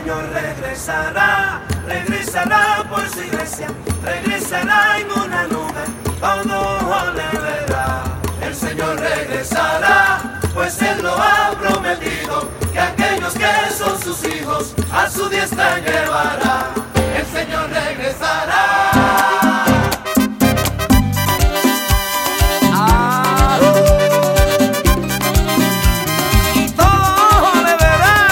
Señor regresará, regresará por su iglesia, regresará en una nube, todo ojo le verá. El Señor regresará, pues Él lo ha prometido, que aquellos que son sus hijos a su diestra llevará. El Señor regresará. Y todo le verá.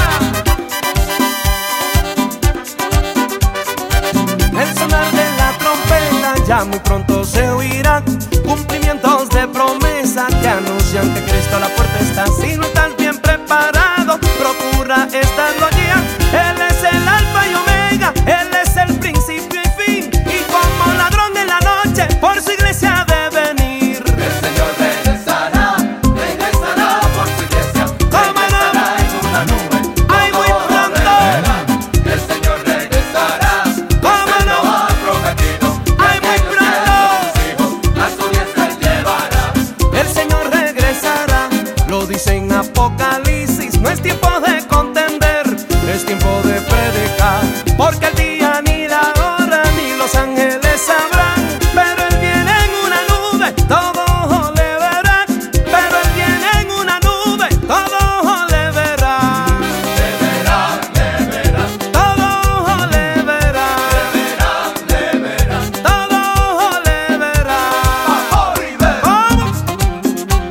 El sonar de la trompeta ya muy pronto se oirá. Cumplimientos de promesa que anuncian que Cristo a la puerta está. Si no estás bien preparado, procura estarlo allí. Él es el alfa y omega, Él es el principio y fin. Y como ladrón en la noche, por su iglesia debe venir. El Señor regresará, regresará por su iglesia, regresará en una nube. ¡Ay, muy pronto! El Señor regresará, ¿Cómo pues Él no? lo ha prometido, ¡Ay, muy aquellos que pronto! son sus hijos a su diestra llevará. El Señor regresará, lo dice en Apocalipsis. No es tiempo de contender, es tiempo de predicar, porque el día ni la hora ni los ángeles sabrán. Pero Él viene en una nube, todo ojo le verá. Pero Él viene en una nube, todo ojo le verá. Le verán, le verán, Todo ojo le verá. le verán. Todo ojo le verá. Oliver. ¿Cómo?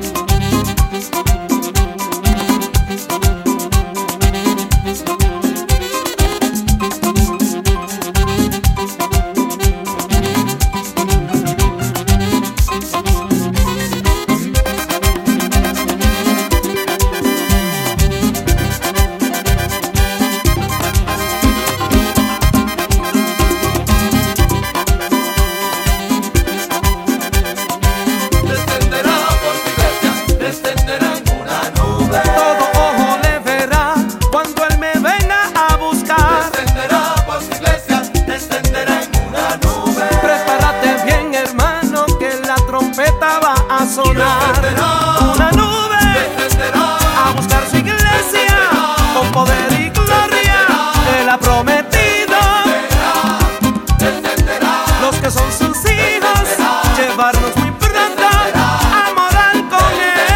Descenderá por su iglesia, descenderá en una nube. Todo ojo le verá cuando Él me venga a buscar. Descenderá por su iglesia, descenderá en una nube. Prepárate bien, hermano, que la trompeta va a sonar. Una nube Descenderá, a buscar su iglesia con poder y gloria. Él ha prometido descenderá, los que son sus hijos llevarnos muy pronto a morar con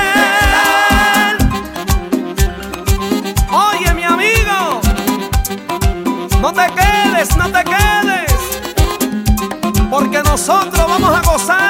Él. Oye, mi amigo, no te quedes, porque nosotros vamos a gozar